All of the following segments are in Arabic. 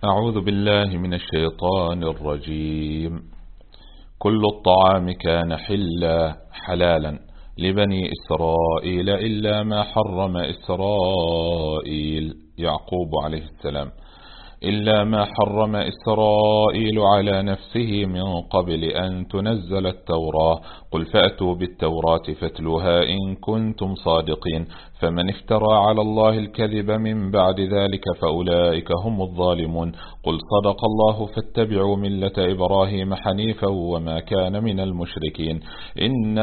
أعوذ بالله من الشيطان الرجيم. كل الطعام كان حلالا لبني إسرائيل إلا ما حرم إسرائيل يعقوب عليه السلام إلا ما حرم إسرائيل على نفسه من قبل أن تنزل التوراة. قل فأتوا بالتوراة فاتلوها إن كنتم صادقين. فمن افترى على الله الكذب من بعد ذلك فأولئك هم الظالمون. قل صدق الله فاتبعوا ملة إبراهيم حنيفا وما كان من المشركين. إن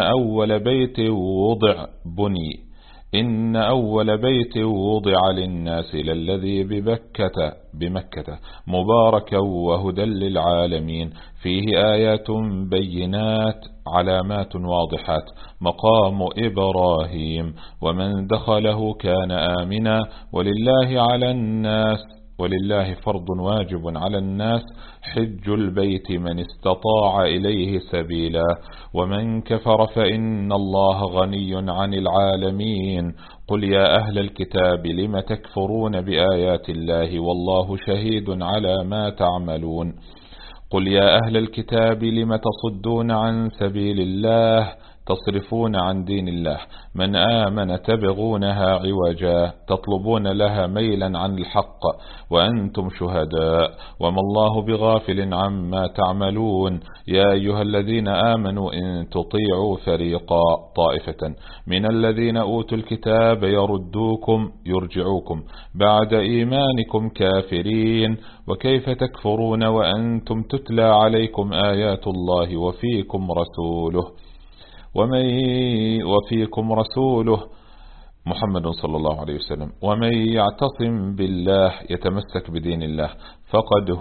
أول بيت وضع للناس للذي بمكة مباركا وهدى للعالمين فيه آيات بينات علامات واضحات مقام إبراهيم ومن دخله كان آمنا. ولله فرض واجب على الناس حج البيت من استطاع إليه سبيلا ومن كفر فإن الله غني عن العالمين. قل يا أهل الكتاب لم تكفرون بآيات الله والله شهيد على ما تعملون. قل يا أهل الكتاب لم تصدون عن سبيل الله تصرفون عن دين الله. من آمن تبغونها عوجا تطلبون لها ميلا عن الحق وأنتم شهداء وما الله بغافل عما تعملون. يا أيها الذين آمنوا إن تطيعوا طائفة من الذين أوتوا الكتاب يرجعوكم بعد إيمانكم كافرين. وكيف تكفرون وأنتم تتلى عليكم آيات الله وفيكم رسوله محمد صلى الله عليه وسلم. ومن يعتصم بالله يتمسك بدين الله فقد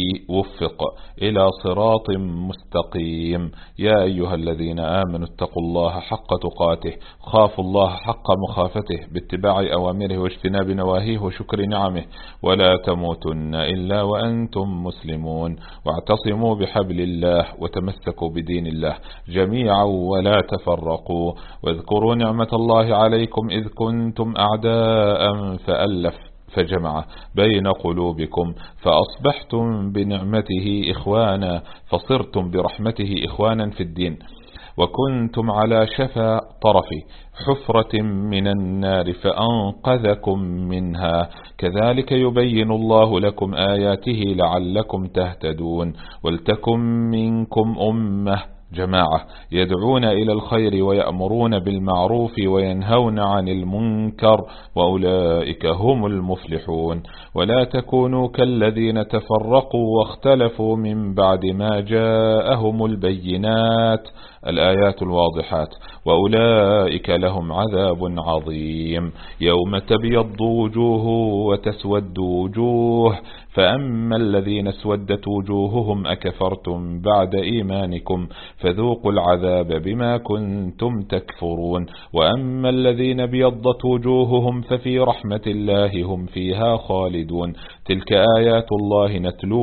وفق إلى صراط مستقيم. يا أيها الذين آمنوا اتقوا الله حق تقاته خافوا الله حق مخافته باتباع أوامره واجتناب نواهيه وشكر نعمه ولا تموتن إلا وأنتم مسلمون. واعتصموا بحبل الله وتمسكوا بدين الله جميعا ولا تفرقوا. واذكروا نعمة الله عليكم إذ كنتم أعداء فجمع بين قلوبكم فأصبحتم بنعمته إخوانا فصرتم برحمته إخوانا في الدين. وكنتم على شفا طرف حفرة من النار فأنقذكم منها. كذلك يبين الله لكم آياته لعلكم تهتدون. ولتكن منكم جماعة يدعون إلى الخير ويأمرون بالمعروف وينهون عن المنكر وأولئك هم المفلحون. ولا تكونوا كالذين تفرقوا واختلفوا من بعد ما جاءهم البينات الآيات الواضحات وأولئك لهم عذاب عظيم. يوم تبيض وجوه وتسود وجوه فأما الذين اسودت وجوههم أكفرتم بعد إيمانكم فذوقوا العذاب بما كنتم تكفرون. وأما الذين ابيضت وجوههم ففي رحمة الله هم فيها خالدون. تلك آيات الله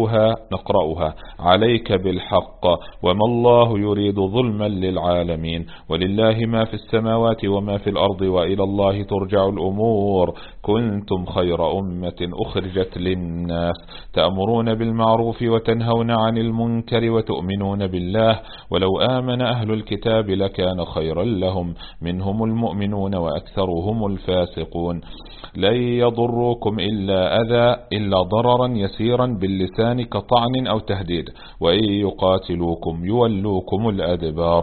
نقرأها عليك بالحق وما الله يريد ظلما للعالمين. ولله ما في السماوات وما في الأرض وإلى الله ترجع الأمور. كنتم خير أمة أخرجت للناس تأمرون بالمعروف وتنهون عن المنكر وتؤمنون بالله. ولو آمن أهل الكتاب لكان خيرا لهم منهم المؤمنون وأكثرهم الفاسقون. لن يضروكم إلا أذى إلا ضررا يسيرا باللسان كطعن أو تهديد. وإن يقاتلوكم يولوكم الأدبار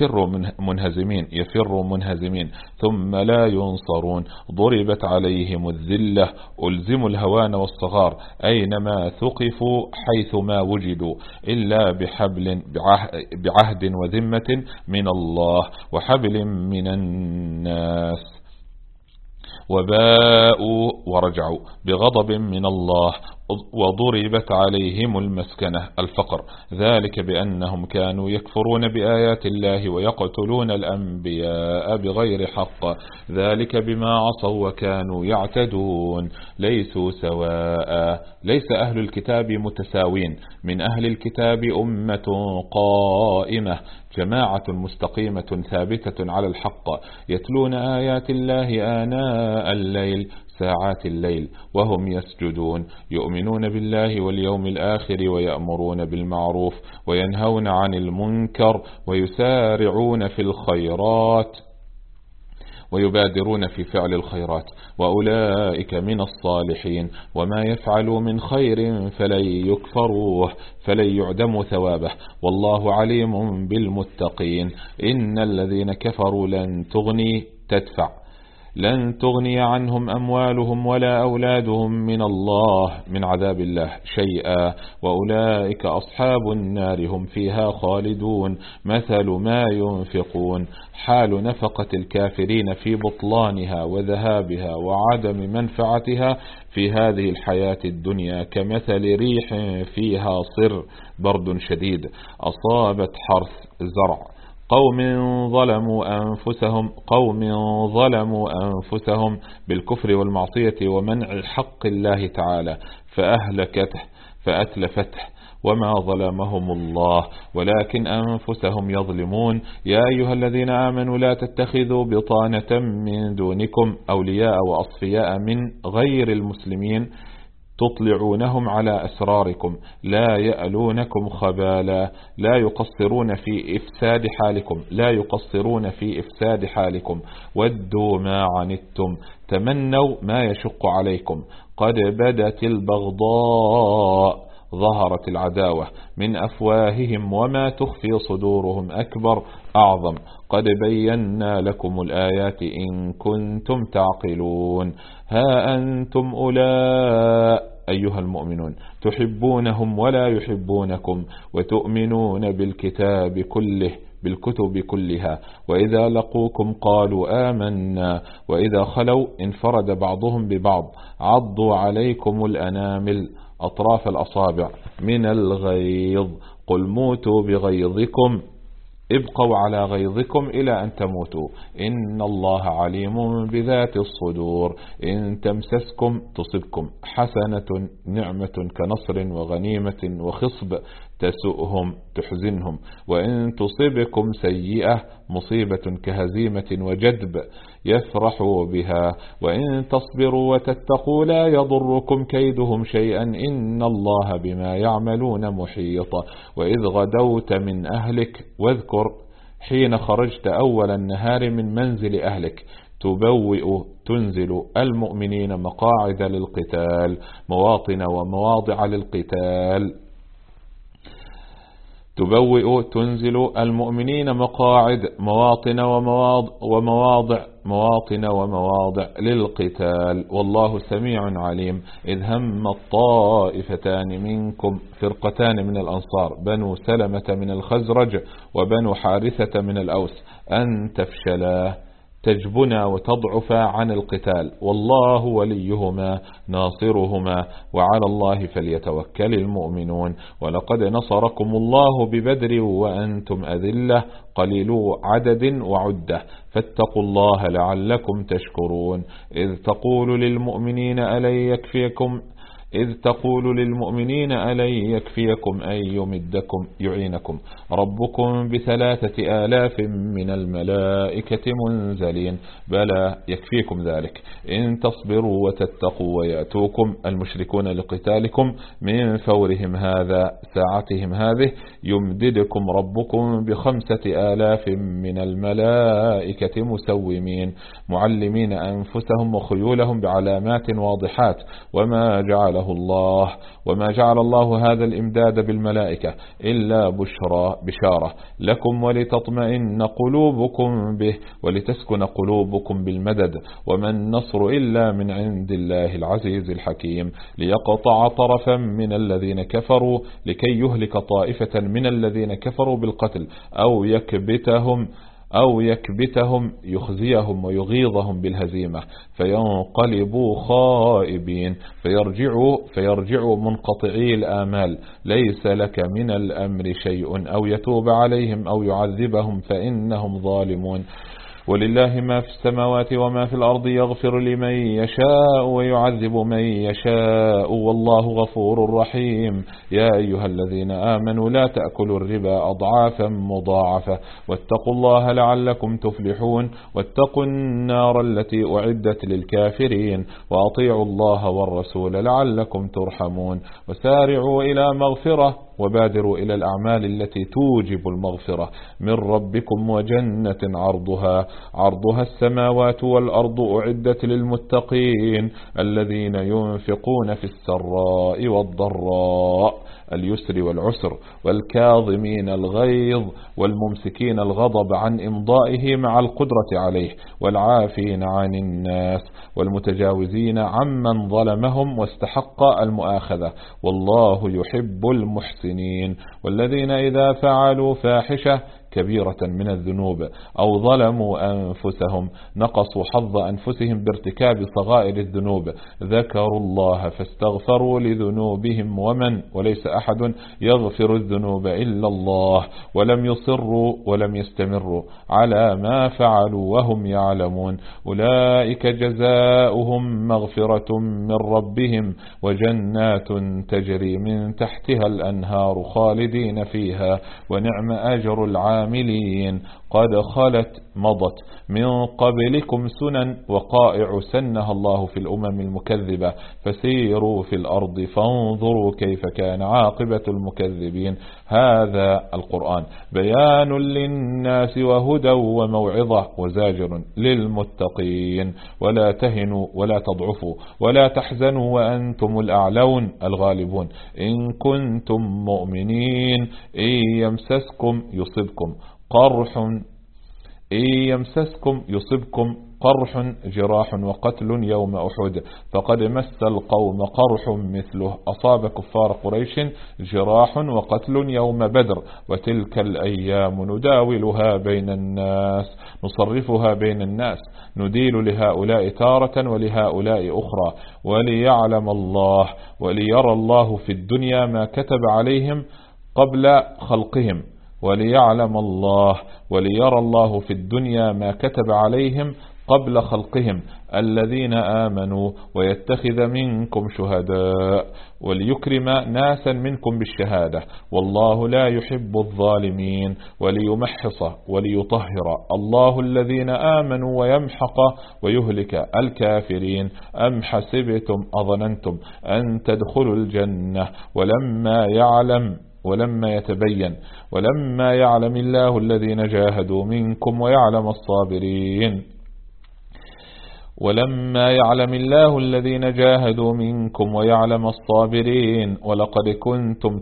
يفر منهزمين ثم لا ينصرون. ضربت عليهم الذلة ألزموا الهوان والصغار أينما ثقفوا حيثما وجدوا إلا بعهد وذمة من الله وحبل من الناس وباءوا ورجعوا بغضب من الله وضربت عليهم المسكنة الفقر. ذلك بأنهم كانوا يكفرون بآيات الله ويقتلون الأنبياء بغير حق. ذلك بما عصوا وكانوا يعتدون. ليسوا سواء ليس أهل الكتاب متساوين. من أهل الكتاب أمة قائمة جماعة مستقيمة ثابتة على الحق يتلون آيات الله آناء الليل ساعات الليل وهم يسجدون يؤمنون بالله واليوم الآخر ويأمرون بالمعروف وينهون عن المنكر ويسارعون في الخيرات ويبادرون في فعل الخيرات وأولئك من الصالحين وما يفعلوا من خير فلن يكفروه فلن يعدموا ثوابه والله عليم بالمتقين إن الذين كفروا لن تغني عنهم أموالهم ولا أولادهم من عذاب الله شيئا وأولئك أصحاب النار هم فيها خالدون مثل ما ينفقون حال نفقة الكافرين في بطلانها وذهابها وعدم منفعتها في هذه الحياة الدنيا كمثل ريح فيها صر برد شديد أصابت حرث زرع قوم ظلموا أنفسهم بالكفر والمعصية ومنع حق الله تعالى فأتلفته وما ظلمهم الله ولكن أنفسهم يظلمون يا أيها الذين آمنوا لا تتخذوا بطانة من دونكم أولياء وأصفياء من غير المسلمين تطلعونهم على أسراركم لا يألونكم خبالا لا يقصرون في إفساد حالكم ودوا ما عنتم تمنوا ما يشق عليكم قد بدت البغضاء ظهرت العداوة من أفواههم وما تخفي صدورهم أكبر أعظم قد بينا لكم الآيات إن كنتم تعقلون ها أنتم أيها المؤمنون تحبونهم ولا يحبونكم وتؤمنون بالكتب كلها وإذا لقوكم قالوا آمنا وإذا خلوا انفرد بعضهم ببعض عضوا عليكم الأنامل أطراف الأصابع من الغيظ قل موتوا بغيظكم ابقوا على غيظكم إلى أن تموتوا إن الله عليم بذات الصدور إن تمسسكم تصبكم حسنة نعمة كنصر وغنيمة وخصب تسؤهم تحزنهم وإن تصبكم سيئة مصيبة كهزيمة وجدب يفرحوا بها وإن تصبروا وتتقوا لا يضركم كيدهم شيئا إن الله بما يعملون محيط وإذ غدوت من أهلك واذكر حين خرجت أول النهار من منزل أهلك تنزل المؤمنين مقاعد للقتال مواطن ومواضع للقتال تنزل المؤمنين مواطن ومواضع للقتال والله سميع عليم إذ هم الطائفتان منكم فرقتان من الأنصار بنو سلمة من الخزرج وبنو حارثة من الأوس أن تفشلا تجبنا وتضعفا عن القتال والله وليهما ناصرهما وعلى الله فليتوكل المؤمنون ولقد نصركم الله ببدر وأنتم أذلة قليلو عدد وعدة فاتقوا الله لعلكم تشكرون إذ تقول للمؤمنين ألن يكفيكم أن يمدكم يعينكم ربكم ب3,000 من الملائكة منزلين بلى يكفيكم ذلك إن تصبروا وتتقوا ويأتوكم المشركون لقتالكم من فورهم هذا ساعتهم هذه يمددكم ربكم ب5,000 من الملائكة مسومين معلمين أنفسهم وخيولهم بعلامات واضحات وما جعل الله هذا الإمداد بالملائكة إلا بشارة لكم ولتطمئن قلوبكم به ولتسكن قلوبكم بالمدد وما النصر إلا من عند الله العزيز الحكيم ليقطع طرفا من الذين كفروا لكي يهلك طائفة من الذين كفروا بالقتل أو يكبتهم يخزيهم ويغيظهم بالهزيمة فينقلبوا خائبين فيرجعوا منقطعي الآمال ليس لك من الأمر شيء أو يتوب عليهم أو يعذبهم فإنهم ظالمون ولله ما في السماوات وما في الأرض يغفر لمن يشاء ويعذب من يشاء والله غفور رحيم. يا أيها الذين آمنوا لا تأكلوا الربا أضعافا مضاعفة واتقوا الله لعلكم تفلحون. واتقوا النار التي أعدت للكافرين وأطيعوا الله والرسول لعلكم ترحمون. وسارعوا إلى مغفرة وبادروا إلى الأعمال التي توجب المغفرة من ربكم وجنة عرضها السماوات والأرض أعدت للمتقين الذين ينفقون في السراء والضراء اليسر والعسر والكاظمين الغيظ والممسكين الغضب عن إمضائه مع القدرة عليه والعافين عن الناس والمتجاوزين عمن ظلمهم واستحق المؤاخذة والله يحب المحسنين. والذين إذا فعلوا فاحشة كبيرة من الذنوب أو ظلموا أنفسهم نقصوا حظ أنفسهم بارتكاب صغائر الذنوب ذكروا الله فاستغفروا لذنوبهم وليس أحد يغفر الذنوب إلا الله ولم يصروا ولم يستمروا على ما فعلوا وهم يعلمون أولئك جزاؤهم مغفرة من ربهم وجنات تجري من تحتها الأنهار خالدين فيها ونعم أجر العاملين. قد خلت مضت من قبلكم سنن وقائع سنها الله في الأمم المكذبة فسيروا في الأرض فانظروا كيف كان عاقبة المكذبين. هذا القرآن بيان للناس وهدى وموعظة وزاجر للمتقين. ولا تهنوا ولا تضعفوا ولا تحزنوا وأنتم الأعلون الغالبون إن كنتم مؤمنين. إن يمسسكم يصبكم قرح جراح وقتل يوم أحد فقد مس القوم قرح مثله أصاب كفار قريش جراح وقتل يوم بدر وتلك الأيام نداولها بين الناس نصرفها بين الناس نديل لهؤلاء تارة ولهؤلاء أخرى وليرى الله في الدنيا ما كتب عليهم قبل خلقهم وليرى الله في الدنيا ما كتب عليهم قبل خلقهم الذين آمنوا ويتخذ منكم شهداء وليكرم ناسا منكم بالشهادة والله لا يحب الظالمين وليمحص وليطهر الله الذين آمنوا ويمحق ويهلك الكافرين. أم حسبتم أظننتم أن تدخلوا الجنة ولما يعلم الله الذين جاهدوا منكم ويعلم الصابرين. ولقد كنتم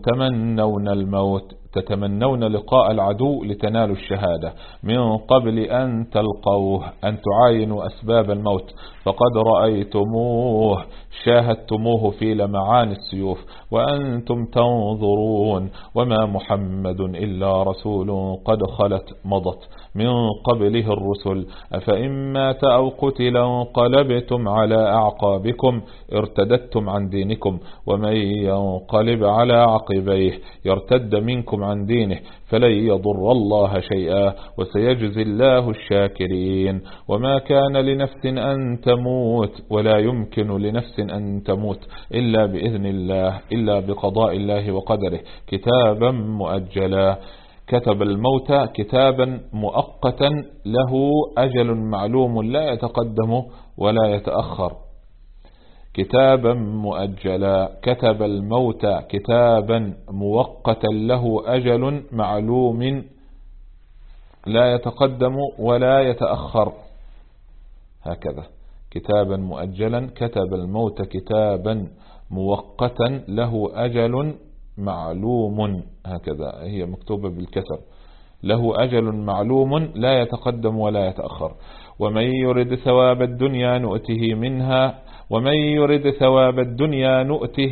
تتمنون لقاء العدو لتنالوا الشهادة من قبل أن تلقوه أن تعاينوا أسباب الموت فقد رأيتموه شاهدتموه في لمعان السيوف وأنتم تنظرون وما محمد إلا رسول قد خلت مضت من قبله الرسل أفإن مات أو قتل انقلبتم على أعقابكم ارتدتم عن دينكم ومن ينقلب على عقبيه يرتد منكم عن دينه فلن يضر الله شيئا وسيجزي الله الشاكرين. وما كان لنفس أن تموت ولا يمكن لنفس أن تموت إلا بإذن الله إلا بقضاء الله وقدره كتابا مؤجلا. كتب الموت كتابا مؤقتا له أجل معلوم لا يتقدم ولا يتأخر. كتابا مؤجلا كتب الموت كتابا مؤقتا له أجل معلوم لا يتقدم ولا يتأخر. هكذا كتابا مؤجلا كتب الموت كتابا مؤقتا له أجل معلوم هكذا هي مكتوبة بالكسر له أجل معلوم لا يتقدم ولا يتأخر. ومن يرد ثواب الدنيا نؤته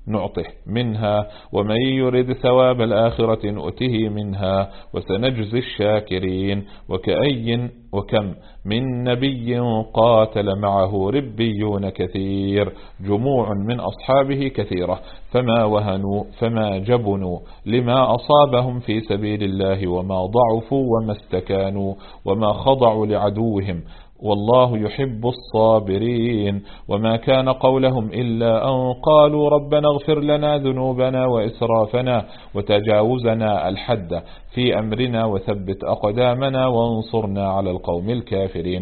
نعطه منها، ومن يرد ثواب الآخرة نؤته منها وسنجزي الشاكرين. وكم من نبي قاتل معه ربيون كثير، جموع من أصحابه كثيرة، فما وهنوا فما جبنوا لما أصابهم في سبيل الله، وما ضعفوا وما استكانوا وما خضعوا لعدوهم، والله يحب الصابرين. وما كان قولهم إلا أن قالوا ربنا اغفر لنا ذنوبنا وإسرافنا وتجاوزنا الحد في أمرنا وثبت أقدامنا وانصرنا على القوم الكافرين.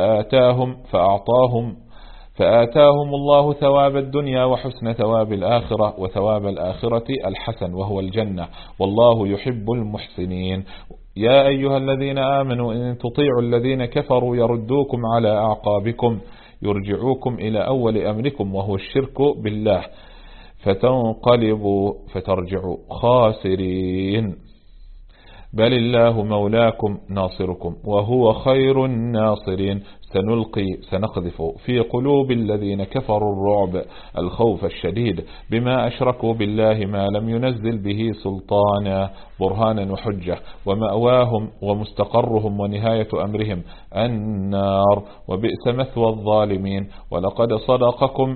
فآتاهم الله ثواب الدنيا وحسن ثواب الآخرة، وثواب الآخرة الحسن وهو الجنة، والله يحب المحسنين. يا أيها الذين آمنوا إن تطيعوا الذين كفروا يردوكم على أعقابكم يرجعوكم إلى أول أمركم وهو الشرك بالله فتنقلبوا فترجعوا خاسرين. بل الله مولاكم ناصركم وهو خير الناصرين. سنقذف في قلوب الذين كفروا الرعب، الخوف الشديد، بما أشركوا بالله ما لم ينزل به سلطانا برهانا وحجة، ومأواهم ومستقرهم ونهاية أمرهم النار، وبئس مثوى الظالمين. ولقد صدقكم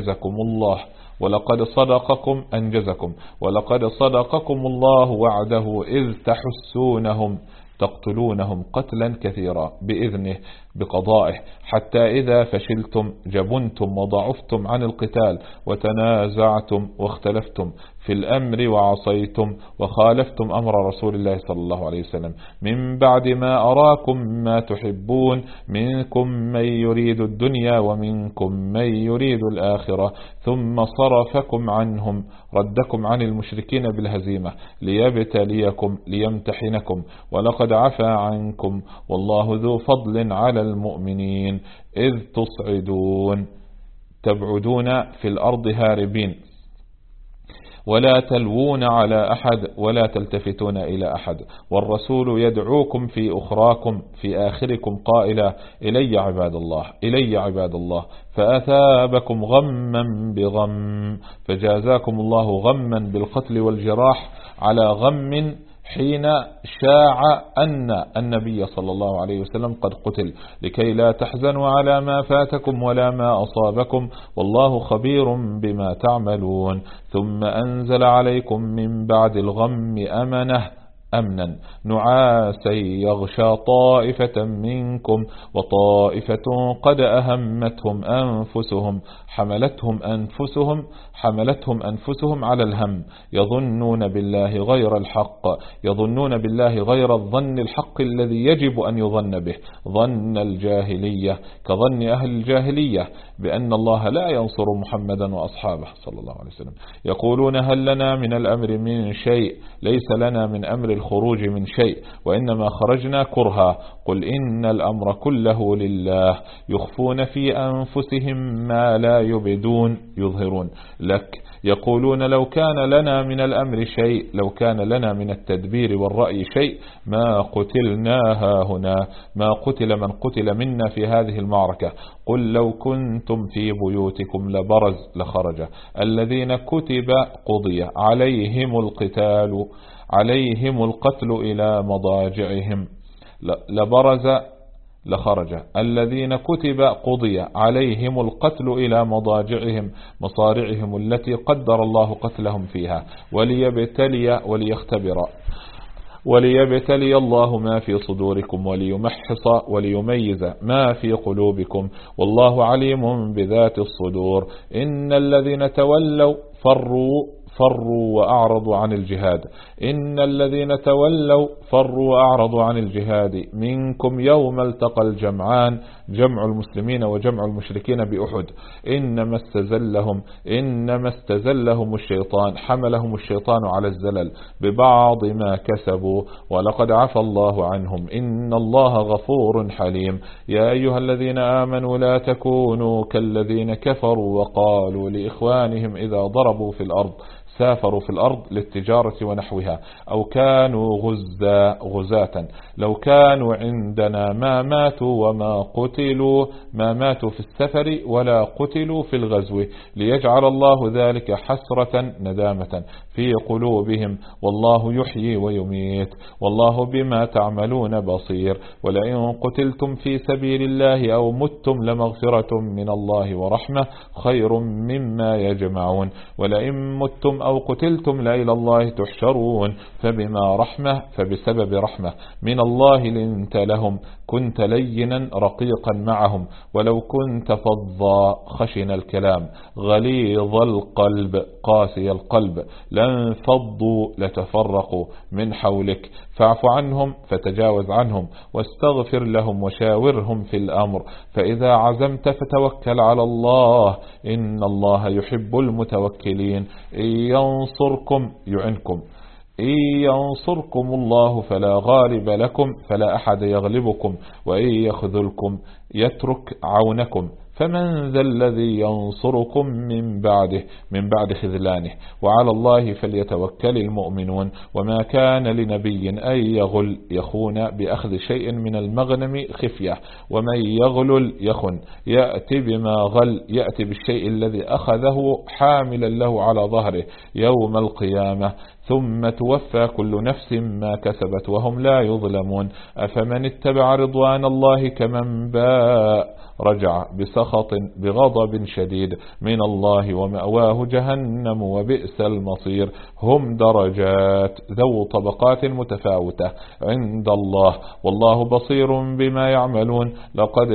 الله وعده إذ تحسونهم تقتلونهم قتلا كثيرا بإذنه بقضائه، حتى إذا فشلتم جبنتم وضعفتم عن القتال وتنازعتم واختلفتم في الأمر وعصيتم وخالفتم أمر رسول الله صلى الله عليه وسلم، من بعد ما أراكم ما تحبون، منكم من يريد الدنيا ومنكم من يريد الآخرة، ثم صرفكم عنهم ردكم عن المشركين بالهزيمة ليبتليكم ليمتحنكم، ولقد عفا عنكم والله ذو فضل على المؤمنين. إذ تبعدون في الأرض هاربين، ولا تلوون على أحد ولا تلتفتون إلى أحد، والرسول يدعوكم في أخراكم في آخركم قائلا إلي عباد الله، فأثابكم غما بغم، فجازاكم الله غما بالقتل والجراح على غم حين شاع أن النبي صلى الله عليه وسلم قد قتل، لكي لا تحزنوا على ما فاتكم ولا ما أصابكم، والله خبير بما تعملون. ثم أنزل عليكم من بعد الغم أمنا نعاسا يغشى طائفة منكم وطائفة قد أهمتهم حملتهم أنفسهم على الهم، يظنون بالله غير الظن الحق الذي يجب أن يظن به، ظن الجاهلية كظن أهل الجاهلية بأن الله لا ينصر محمدا وأصحابه صلى الله عليه وسلم. يقولون هل لنا من الأمر من شيء؟ ليس لنا من أمر الخروج من شيء، وإنما خرجنا كرها. قل إن الأمر كله لله، يخفون في أنفسهم ما لا يظهرون لك. يقولون لو كان لنا من الأمر شيء، لو كان لنا من التدبير والرأي شيء ما قتلنا هاهنا، ما قتل من قتل منا في هذه المعركة. قل لو كنتم في بيوتكم لخرج الذين كتب قضي عليهم القتل إلى مضاجعهم، لخرج الذين كتب قضي عليهم القتل إلى مضاجعهم مصارعهم التي قدر الله قتلهم فيها، وليبتلي الله ما في صدوركم وليمحص وليميز ما في قلوبكم، والله عليم بذات الصدور. إن الذين تولوا فروا وأعرضوا عن الجهاد منكم يوم التقى الجمعان، جمع المسلمين وجمع المشركين بأحد، إنما استزلهم الشيطان، حملهم الشيطان على الزلل ببعض ما كسبوا، ولقد عفى الله عنهم إن الله غفور حليم. يا أيها الذين آمنوا لا تكونوا كالذين كفروا وقالوا لإخوانهم إذا ضربوا في الأرض سافروا في الأرض للتجارة ونحوها، أو كانوا غزاة، لو كانوا عندنا ما ماتوا وما قتلوا، ما ماتوا في السفر ولا قتلوا في الغزو، ليجعل الله ذلك حسرة ندامة في قلوبهم، والله يحيي ويميت، والله بما تعملون بصير. ولئن قتلتم في سبيل الله أو متم لمغفرة من الله ورحمة خير مما يجمعون، ولئن متم أو قتلتم لإلى الله تحشرون، فبسبب رحمة من الله لنت لهم، كنت لينا رقيقا معهم، ولو كنت فظا خشن الكلام غليظ القلب قاسي القلب لانفضوا لتفرقوا من حولك، فاعف عنهم فتجاوز عنهم، واستغفر لهم وشاورهم في الأمر، فإذا عزمت فتوكل على الله، إن الله يحب المتوكلين. إن ينصركم يعنكم، إن ينصركم الله فلا غالب لكم فلا أحد يغلبكم، وإن يخذلكم يترك عونكم، فمن ذا الذي ينصركم من بعد خذلانه، وعلى الله فليتوكل المؤمنون. وما كان لنبي أن يخون بأخذ شيء من المغنم خفية، ومن يغلل يخن يأتي بما غل، يأتي بالشيء الذي أخذه حاملا له على ظهره يوم القيامة، ثم توفى كل نفس ما كسبت وهم لا يظلمون. أفمن اتبع رضوان الله كمن باء رجع بسخط بغضب شديد من الله ومأواه جهنم وبئس المصير. هم درجات ذو طبقات متفاوتة عند الله، والله بصير بما يعملون. لقد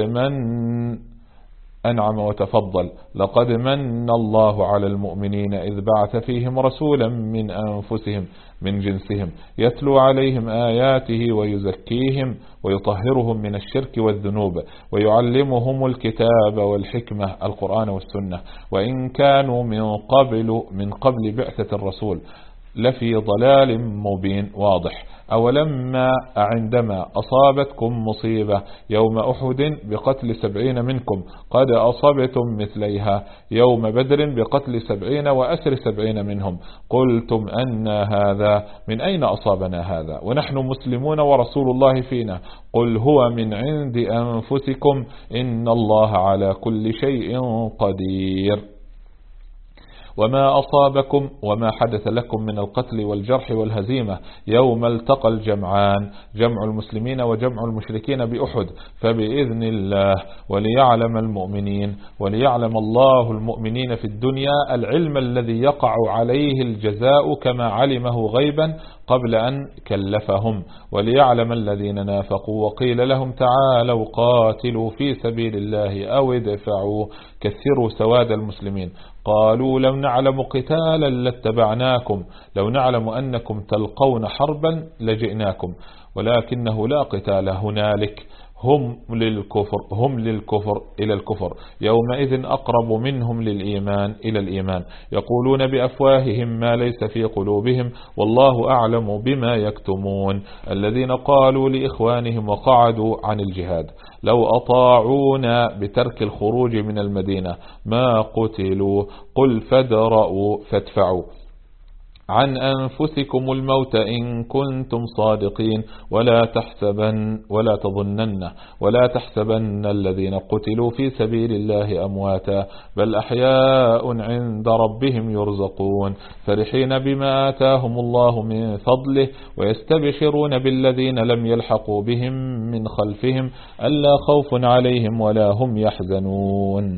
أنعم وتفضل، لقد من الله على المؤمنين إذ بعث فيهم رسولا من أنفسهم من جنسهم يتلو عليهم آياته ويزكيهم ويطهرهم من الشرك والذنوب ويعلمهم الكتاب والحكمة القرآن والسنة، وإن كانوا من قبل بعثة الرسول لفي ضلال مبين واضح. أولما عندما أصابتكم مصيبة يوم أحد بقتل 70 منكم قد أصبتم مثليها يوم بدر بقتل 70 وأسر 70 منهم، قلتم أن هذا، من أين أصابنا هذا ونحن مسلمون ورسول الله فينا؟ قل هو من عند أنفسكم إن الله على كل شيء قدير. وما أصابكم وما حدث لكم من القتل والجرح والهزيمة يوم التقى الجمعان، جمع المسلمين وجمع المشركين بأحد، فبإذن الله وليعلم المؤمنين، وليعلم الله المؤمنين في الدنيا العلم الذي يقع عليه الجزاء كما علمه غيبا قبل أن كلفهم، وليعلم الذين نافقوا وقيل لهم تعالوا قاتلوا في سبيل الله أو ادفعوا كثروا سواد المسلمين، قالوا لو نعلم قتالا لاتبعناكم، لو نعلم أنكم تلقون حربا لجئناكم، ولكنه لا قتال هنالك، هم للكفر إلى الكفر، يومئذ أقرب منهم للإيمان إلى الإيمان، يقولون بأفواههم ما ليس في قلوبهم والله أعلم بما يكتمون. الذين قالوا لإخوانهم وقعدوا عن الجهاد لو أطاعونا بترك الخروج من المدينة ما قتلوا، قل فادرؤوا فادفعوا عن أنفسكم الموت إن كنتم صادقين، ولا تحسبن الذين قتلوا في سبيل الله أمواتا بل أحياء عند ربهم يرزقون، فرحين بما آتاهم الله من فضله ويستبشرون بالذين لم يلحقوا بهم من خلفهم ألا خوف عليهم ولا هم يحزنون.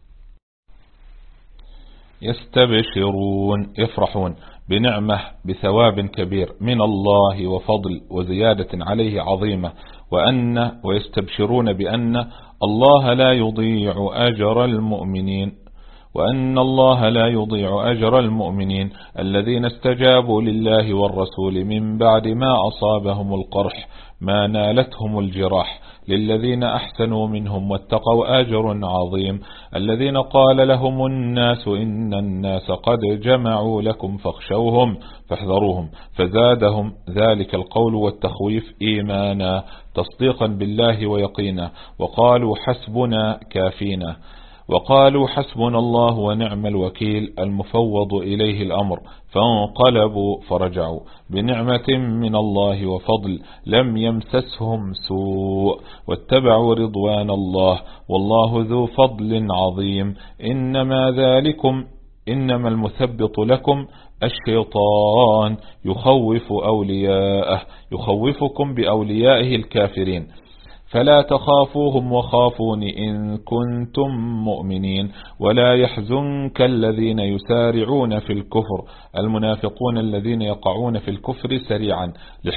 يستبشرون يفرحون بنعمة بثواب كبير من الله وفضل وزيادة عليه عظيمة، ويستبشرون بأن الله لا يضيع أجر المؤمنين، وأن الله لا يضيع أجر المؤمنين الذين استجابوا لله والرسول من بعد ما أصابهم القرح ما نالتهم الجراح، للذين أحسنوا منهم واتقوا أجر عظيم. الذين قال لهم الناس إن الناس قد جمعوا لكم فاخشوهم فاحذروهم، فزادهم ذلك القول والتخويف إيمانا تصديقا بالله ويقينا، وقالوا حسبنا كافينا. وقالوا حسبنا الله ونعم الوكيل المفوض إليه الأمر، فانقلبوا فرجعوا بنعمة من الله وفضل لم يمسسهم سوء واتبعوا رضوان الله والله ذو فضل عظيم. إنما المثبط لكم الشيطان يخوفكم بأوليائه الكافرين، فلا تخافوهم وخافون إن كنتم مؤمنين. ولا يحزنك الذين يسارعون في الكفر، المنافقون الذين يقعون في الكفر سريعا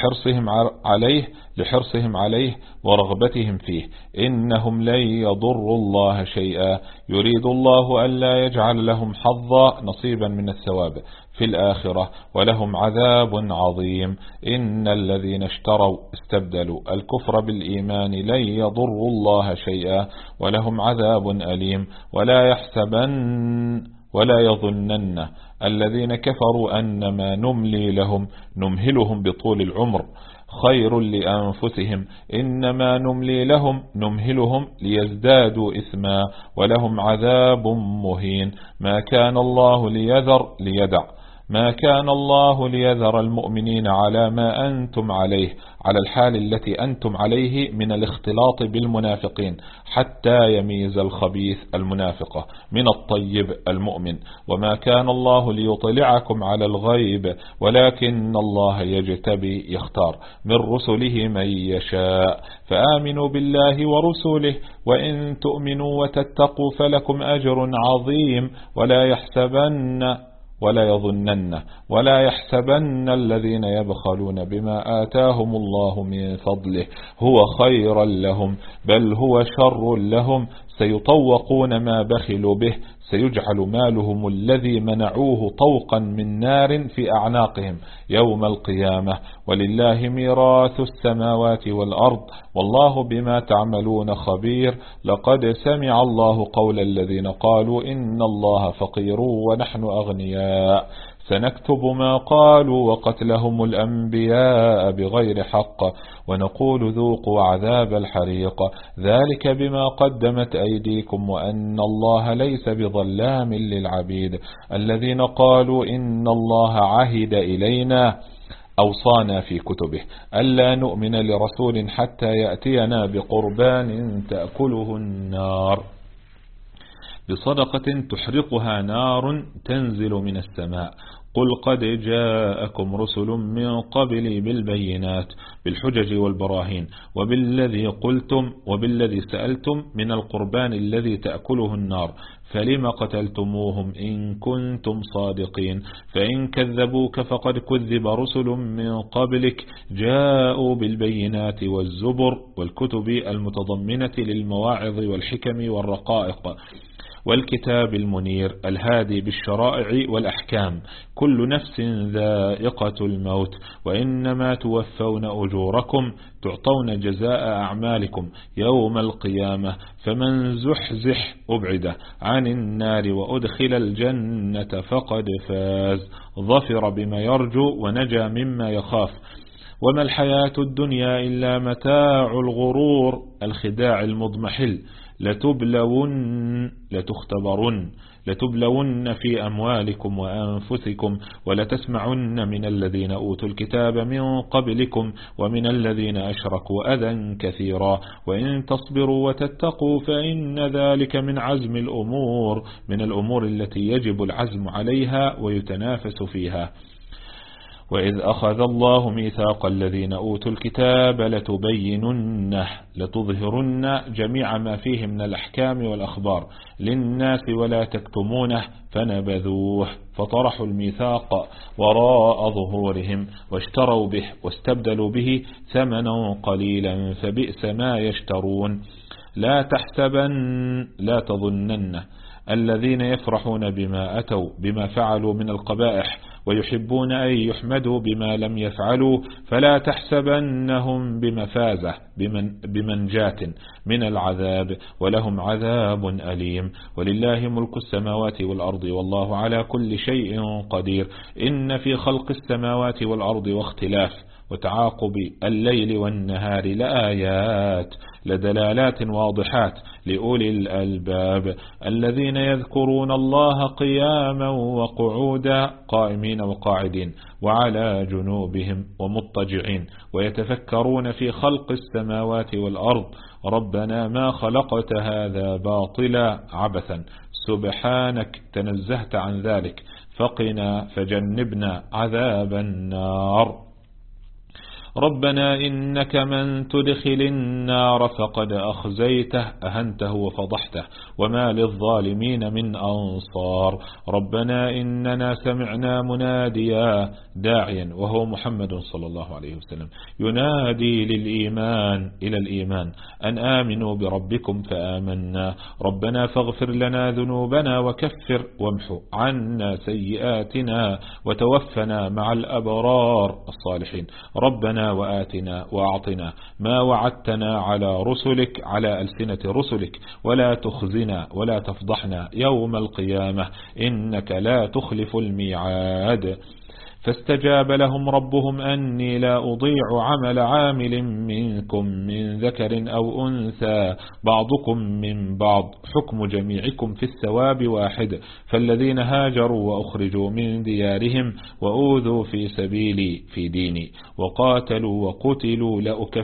لحرصهم عليه ورغبتهم فيه، إنهم لن يضروا الله شيئا، يريد الله ألا يجعل لهم حظا نصيبا من الثواب في الآخرة ولهم عذاب عظيم. إن الذين استبدلوا الكفر بالإيمان لن يضروا الله شيئا ولهم عذاب أليم. ولا يظنن الذين كفروا أنما نملي لهم نمهلهم بطول العمر خير لأنفسهم، إنما نمهلهم ليزدادوا إثما ولهم عذاب مهين. ما كان الله ليذر المؤمنين على ما أنتم عليه، على الحال التي أنتم عليه من الاختلاط بالمنافقين، حتى يميز الخبيث المنافقة من الطيب المؤمن. وما كان الله ليطلعكم على الغيب ولكن الله يختار من رسله من يشاء، فآمنوا بالله ورسله وإن تؤمنوا وتتقوا فلكم أجر عظيم. ولا يحسبن الذين يبخلون بما آتاهم الله من فضله هو خيرا لهم بل هو شر لهم، سيطوقون ما بخلوا به، سيجعل مالهم الذي منعوه طوقا من نار في أعناقهم يوم القيامة. ولله ميراث السماوات والأرض والله بما تعملون خبير. لقد سمع الله قول الذين قالوا إن الله فقير ونحن أغنياء، سنكتب ما قالوا وقتلهم الأنبياء بغير حق ونقول ذوقوا عذاب الحريق، ذلك بما قدمت أيديكم وأن الله ليس بظلام للعبيد. الذين قالوا إن الله عهد إلينا أوصانا في كتبه ألا نؤمن لرسول حتى يأتينا بقربان تأكله النار بصدقة تحرقها نار تنزل من السماء. قل قد جاءكم رسل من قبلي بالبينات بالحجج والبراهين وبالذي قلتم وبالذي سألتم من القربان الذي تأكله النار، فلم قتلتموهم إن كنتم صادقين. فإن كذبوك فقد كذب رسل من قبلك جاءوا بالبينات والزبر والكتب المتضمنة للمواعظ والحكم والرقائق والكتاب المنير الهادي بالشرائع والأحكام. كل نفس ذائقة الموت وإنما توفون أجوركم تعطون جزاء أعمالكم يوم القيامة. فمن زحزح أبعده عن النار وأدخل الجنة فقد فاز، ظفر بما يرجو ونجا مما يخاف. وما الحياة الدنيا إلا متاع الغرور، الخداع المضمحل. لتبلون في أموالكم وأنفسكم ولتسمعن من الذين أوتوا الكتاب من قبلكم ومن الذين أشركوا أذى كثيرا، وإن تصبروا وتتقوا فإن ذلك من عزم الأمور، من الأمور التي يجب العزم عليها ويتنافس فيها. وإذ أخذ الله ميثاق الذين أوتوا الكتاب لتظهرن جميع ما فيه من الأحكام والأخبار للناس ولا تكتمونه فنبذوه فطرحوا الميثاق وراء ظهورهم واشتروا به واستبدلوا به ثمنا قليلا فبئس ما يشترون. لا تظنن الذين يفرحون بما أتوا بما فعلوا من القبائح ويحبون أن يحمدوا بما لم يفعلوا فلا تحسبنهم بمفازة بمنجاة من العذاب ولهم عذاب أليم. ولله ملك السماوات والأرض والله على كل شيء قدير. إن في خلق السماوات والأرض وتعاقب الليل والنهار لآيات لدلالات واضحات لأولي الألباب الذين يذكرون الله قياما وقعودا قائمين وقاعدين وعلى جنوبهم ومضطجعين ويتفكرون في خلق السماوات والأرض ربنا ما خلقت هذا باطلا عبثا سبحانك تنزهت عن ذلك فقنا فجنبنا عذاب النار ربنا إنك من تدخل النار فقد أخزيته أهنته وفضحته وما للظالمين من أنصار ربنا إننا سمعنا مناديا داعيا وهو محمد صلى الله عليه وسلم ينادي للإيمان إلى الإيمان أن آمنوا بربكم فآمنا ربنا فاغفر لنا ذنوبنا وكفر وامحو عنا سيئاتنا وتوفنا مع الأبرار الصالحين ربنا وآتنا وأعطنا ما وعدتنا على رسلك على ألسنة رسلك ولا تخزنا ولا تفضحنا يوم القيامة إنك لا تخلف الميعاد فاستجاب لهم ربهم أني لا أضيع عمل عامل منكم من ذكر أو أنثى بعضكم من بعض حكم جميعكم في الثواب واحد فالذين هاجروا وأخرجوا من ديارهم وأوذوا في سبيلي في ديني وقاتلوا وقتلوا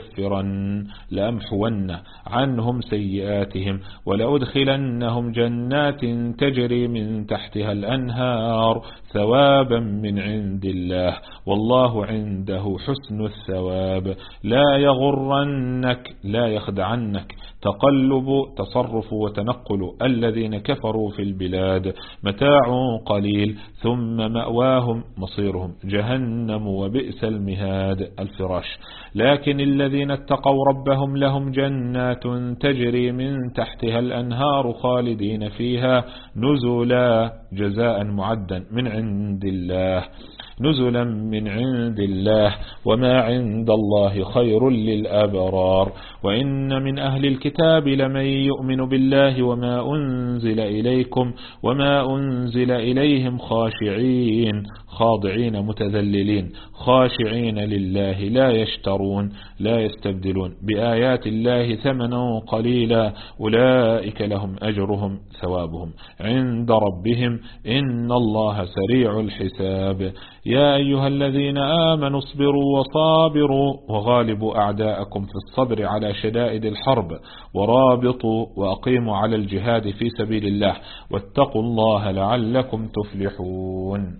لأمحون عنهم سيئاتهم ولأدخلنهم جنات تجري من تحتها الأنهار ثوابا من عند الله والله عنده حسن الثواب لا يغرنك لا يخدعنك تقلب تصرف وتنقل الذين كفروا في البلاد متاع قليل ثم مأواهم مصيرهم جهنم وبئس المهاد الفراش لكن الذين اتقوا ربهم لهم جنات تجري من تحتها الأنهار خالدين فيها نزلا جزاء معدا من عند الله نزلا من عند الله وما عند الله خير للأبرار وإن من أهل الكتاب لمن يؤمن بالله وما أنزل إليكم وما أنزل إليهم خاضعين متذللين خاشعين لله لا يشترون لا يستبدلون بآيات الله ثمنا قليلا أولئك لهم أجرهم ثوابهم عند ربهم إن الله سريع الحساب يا أيها الذين آمنوا اصبروا وصابروا وغالبوا أعداءكم في الصبر على شدائد الحرب ورابطوا وأقيموا على الجهاد في سبيل الله واتقوا الله لعلكم تفلحون.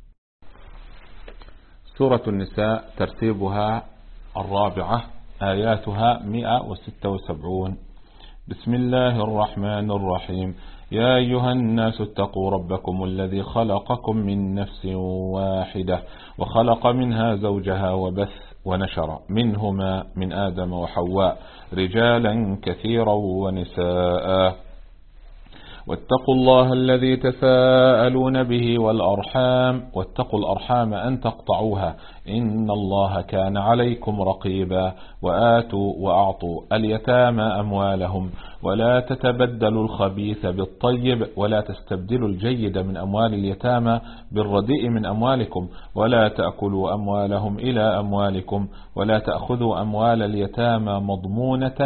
سورة النساء ترتيبها 4 آياتها 176. بسم الله الرحمن الرحيم يا أيها الناس اتقوا ربكم الذي خلقكم من نفس واحدة وخلق منها زوجها وبث ونشر منهما من آدم وحواء رجالا كثيرا ونساء واتقوا الله الذي تساءلون به والأرحام واتقوا الأرحام أن تقطعوها إن الله كان عليكم رقيبا وآتوا وأعطوا اليتامى أموالهم ولا تتبدلوا الخبيث بالطيب ولا تستبدلوا الجيد من أموال اليتامى بالرديء من أموالكم ولا تأكلوا أموالهم إلى أموالكم ولا تأخذوا أموال اليتامى مضمومة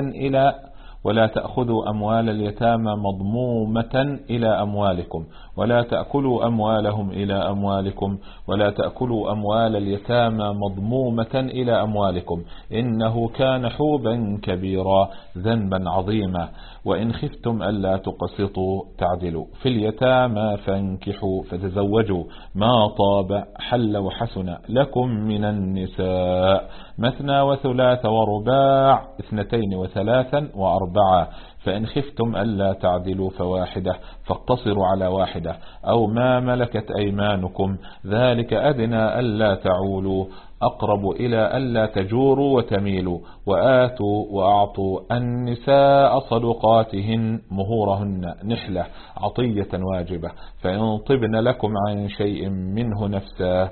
إلى أموالكم ولا تأكلوا أموالهم إلى أموالكم ولا تأكلوا أموال اليتامى مضمومة إلى أموالكم إنه كان حوبا كبيرا ذنبا عظيما وإن خفتم ألا تقسطوا تعدلوا في اليتامى فانكحوا فتزوجوا ما طاب حل وحسن لكم من النساء مثنى وثلاث ورباع 2 و3 و4 فإن خفتم ألا تعدلوا فواحدة فاقتصروا على واحدة أو ما ملكت أيمانكم ذلك أدنى ألا تعولوا أقرب إلى ألا تجوروا وتميلوا وآتوا وأعطوا النساء صدقاتهن مهورهن نحلة عطية واجبة فإن طبن لكم عن شيء منه نفسا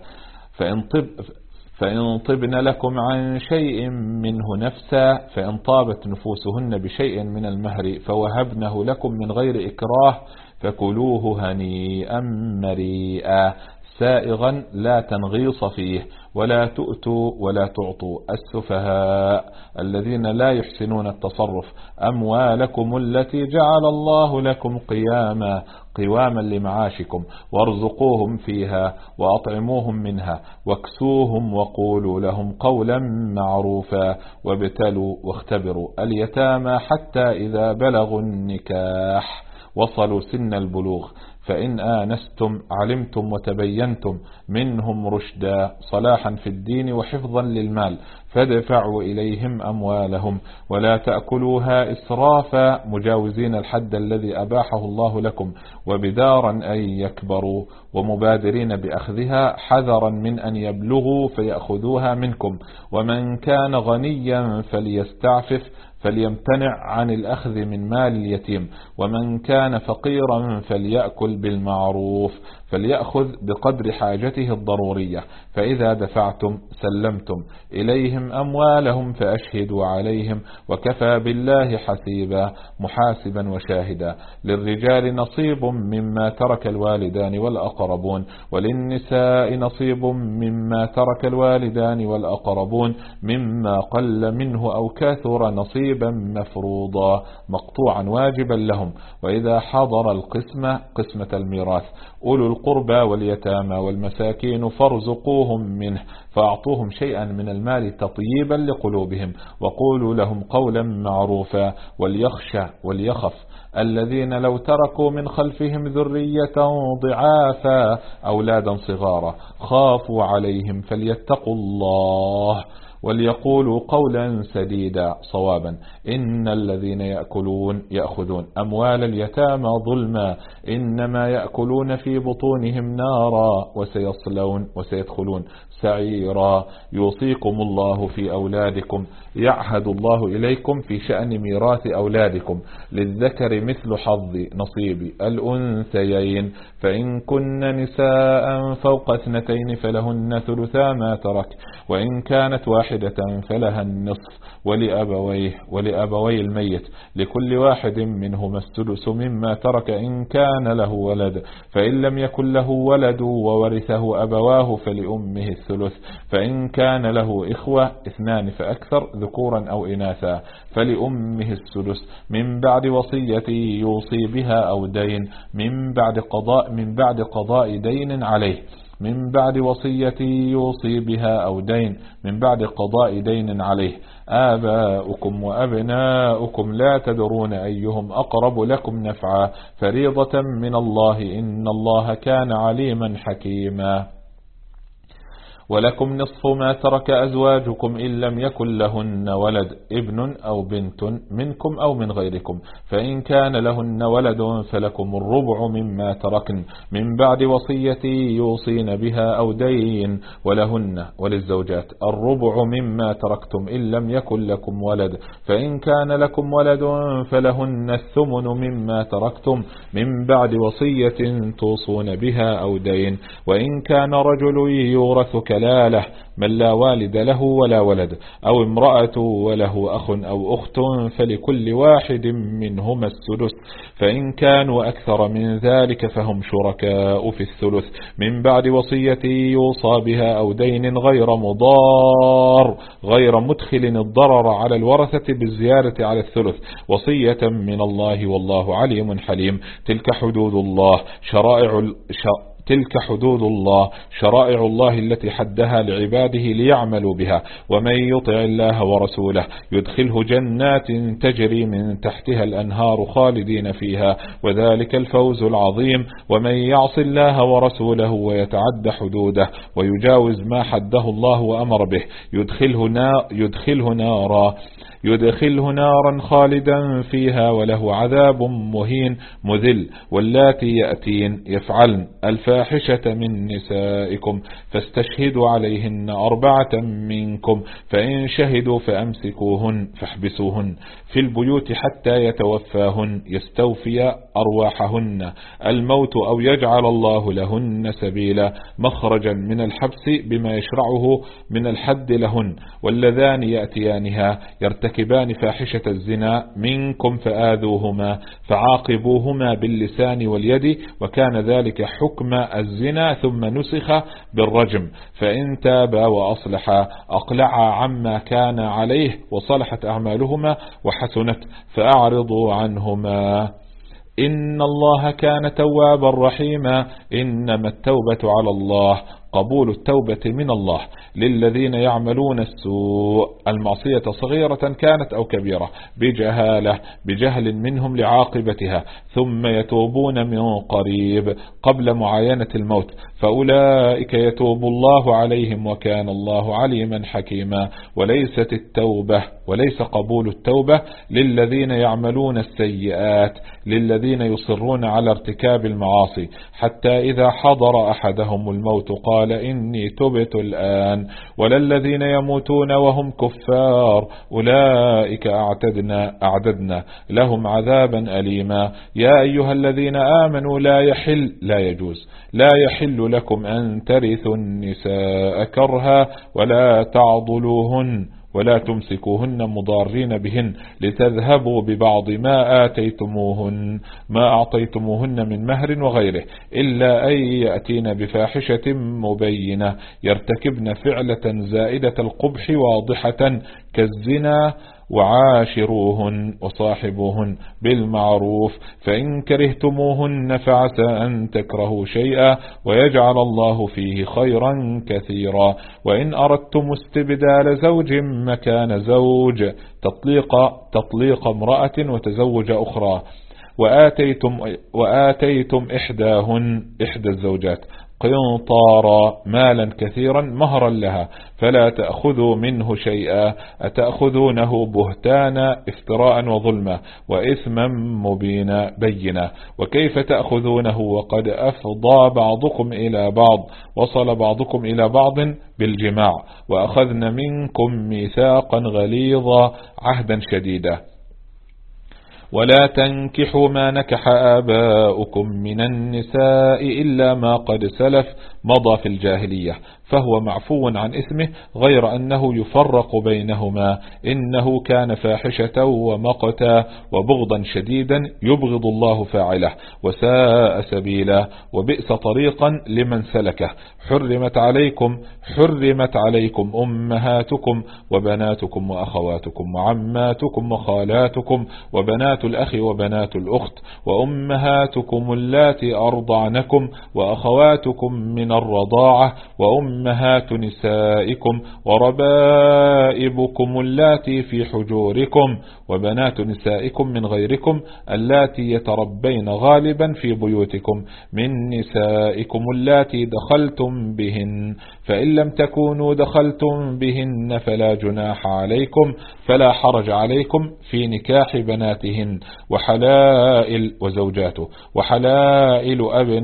فإن طابت نفوسهن بشيء من المهر فوهبنه لكم من غير إكراه فكلوه هنيئا مريئا سائغا لا تنغيص فيه، ولا تؤتوا ولا تعطوا السفهاء الذين لا يحسنون التصرف أموالكم التي جعل الله لكم قواما لمعاشكم، وارزقوهم فيها وأطعموهم منها واكسوهم وقولوا لهم قولا معروفا، وابتلوا واختبروا اليتامى حتى إذا بلغوا النكاح وصلوا سن البلوغ، فإن آنستم علمتم وتبينتم منهم رشدا صلاحا في الدين وحفظا للمال فادفعوا إليهم أموالهم، ولا تأكلوها إسرافا مجاوزين الحد الذي أباحه الله لكم، وبدارا أن يكبروا، ومبادرين بأخذها حذرا من أن يبلغوا فيأخذوها منكم، ومن كان غنيا فليستعفف فليمتنع عن الأخذ من مال اليتيم، ومن كان فقيرا فليأكل بالمعروف، فليأخذ بقدر حاجته الضرورية، فإذا دفعتم سلمتم إليهم أموالهم فأشهدوا عليهم، وكفى بالله حسيبا محاسبا وشاهدا. للرجال نصيب مما ترك الوالدان والأقربون، وللنساء نصيب مما ترك الوالدان والأقربون مما قل منه أو كثر نصيبا مفروضا مقطوعا واجبا لهم. وإذا حضر قسمة الميراث أولو القربى واليتامى والمساكين فارزقوهم منه، فأعطوهم شيئا من المال تطييبا لقلوبهم، وقولوا لهم قولا معروفا. وليخشى وليخف الذين لو تركوا من خلفهم ذرية ضعافا أولادا صغارا خافوا عليهم فليتقوا الله وليقولوا قولا سديدا صوابا. إن الذين يأخذون أموال اليتامى ظلما إنما يأكلون في بطونهم نارا وسيدخلون سعيرا. يوصيكم الله في أولادكم، يعهد الله إليكم في شأن ميراث أولادكم، للذكر مثل حظ نصيب الأنثيين، فإن كن نساء فوق 2 فلهن ثلثا ما ترك، وإن كانت واحدة فلها النصف، ولأبوي الميت لكل واحد منهما السدس مما ترك إن كان له ولد، فإن لم يكن له ولد وورثه أبواه فلأمه الثلث، فإن كان له إخوة 2 فأكثر ذكورا أو إناثا فلأمه السدس من بعد وصية يوصي بها أو دين، من بعد قضاء دين عليه، من بعد وصية يوصي بها أو دين، من بعد قضاء دين عليه. آباؤكم وأبناؤكم لا تدرون أيهم أقرب لكم نفعا، فريضة من الله إن الله كان عليما حكيما. ولكم نصف ما ترك أزواجكم إن لم يكن لهن ولد، ابن أو بنت منكم أو من غيركم، فإن كان لهن ولد فلكم الربع مما تركن من بعد وصية يوصين بها أو دين، ولهن وللزوجات الربع مما تركتم إن لم يكن لكم ولد، فإن كان لكم ولد فلهن الثمن مما تركتم من بعد وصية توصون بها أو دين، وإن كان رجل يورث كلالة من لا والد له ولا ولد، أو امرأة وله أخ أو أخت فلكل واحد منهما السدس، فإن كانوا أكثر من ذلك فهم شركاء في الثلث من بعد وصية يوصى بها أو دين غير مدخل الضرر على الورثة بالزيادة على الثلث، وصية من الله والله عليم حليم. تلك حدود الله شرائع الله التي حدها لعباده ليعملوا بها، ومن يطع الله ورسوله يدخله جنات تجري من تحتها الأنهار خالدين فيها، وذلك الفوز العظيم. ومن يعص الله ورسوله ويتعد حدوده ويجاوز ما حده الله وأمر به يدخله نارا خالدا فيها وله عذاب مهين مذل. واللاتي يأتين يفعلن الفاحشة من نسائكم فاستشهدوا عليهن 4 منكم، فإن شهدوا فاحبسوهن في البيوت حتى يتوفاهن يستوفي أرواحهن الموت أو يجعل الله لهن سبيلا مخرجا من الحبس بما يشرعه من الحد لهن. واللذان يأتيانها يرتكبان فاحشة الزنا منكم فآذوهما فعاقبوهما باللسان واليد، وكان ذلك حكم الزنا ثم نسخ بالرجم، فإن تابا وأصلحا أقلعا عما كان عليه وصلحت أعمالهما وحسنت فأعرضوا عنهما، إن الله كان توابا رحيما. إنما التوبة على الله، قبول التوبة من الله للذين يعملون السوء، المعصية صغيرة كانت أو كبيرة، بجهل منهم لعاقبتها، ثم يتوبون من قريب قبل معاينة الموت، فأولئك يتوب الله عليهم وكان الله عليما حكيما. وليس قبول التوبة للذين يعملون السيئات، للذين يصرون على ارتكاب المعاصي حتى إذا حضر أحدهم الموت قال إني تبت الآن، ولا الذين يموتون وهم كفار أولئك أعددنا لهم عذابا أليما. يا أيها الذين آمنوا لا يحل لكم أن ترثوا النساء كرها ولا تعضلوهن ولا تمسكوهن مضارين بهن لتذهبوا ببعض ما أعطيتموهن من مهر وغيره، إلا أن يأتين بفاحشة مبينة يرتكبن فعلة زائدة القبح واضحة كالزنا، وعاشروهن وصاحبوهن بالمعروف، فإن كرهتموهن فعسى أن تكرهوا شيئا ويجعل الله فيه خيرا كثيرا. وإن أردتم استبدال زوج مكان زوج، تطليق امرأة وتزوج أخرى، وآتيتم إحدى الزوجات قنطارا مالا كثيرا مهرا لها فلا تأخذوا منه شيئا، أتأخذونه بهتانا افتراء وظلما وإثما بينا، وكيف تأخذونه وقد أفضى بعضكم إلى بعض وصل بعضكم إلى بعض بالجماع، وأخذن منكم ميثاقا غليظا عهدا شديدا. ولا تنكحوا ما نكح آباؤكم من النساء إلا ما قد سلف مضى في الجاهلية، فهو معفو عن إثمه غير أنه يفرق بينهما، إنه كان فاحشة ومقتا وبغضا شديدا يبغض الله فاعله، وساء سبيلا وبئس طريقا لمن سلكه. حرمت عليكم أمهاتكم وبناتكم وأخواتكم وعماتكم وخالاتكم وبنات الأخ وبنات الأخت وأمهاتكم اللاتي أرضعنكم وأخواتكم من الرضاعة وأمهات نسائكم وربائبكم اللاتي في حجوركم وبنات نسائكم من غيركم اللاتي يتربين غالبا في بيوتكم من نسائكم اللاتي دخلتم بهن، فإن لم تكونوا دخلتم بهن فلا جناح عليكم فلا حرج عليكم في نكاح بناتهن وحلائل وزوجاته وحلائل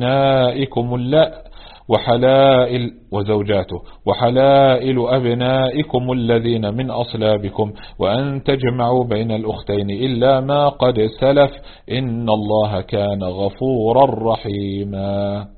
أبنائكم الذين من أصلابكم، وأن تجمعوا بين الأختين إلا ما قد سلف، إن الله كان غفورا رحيما.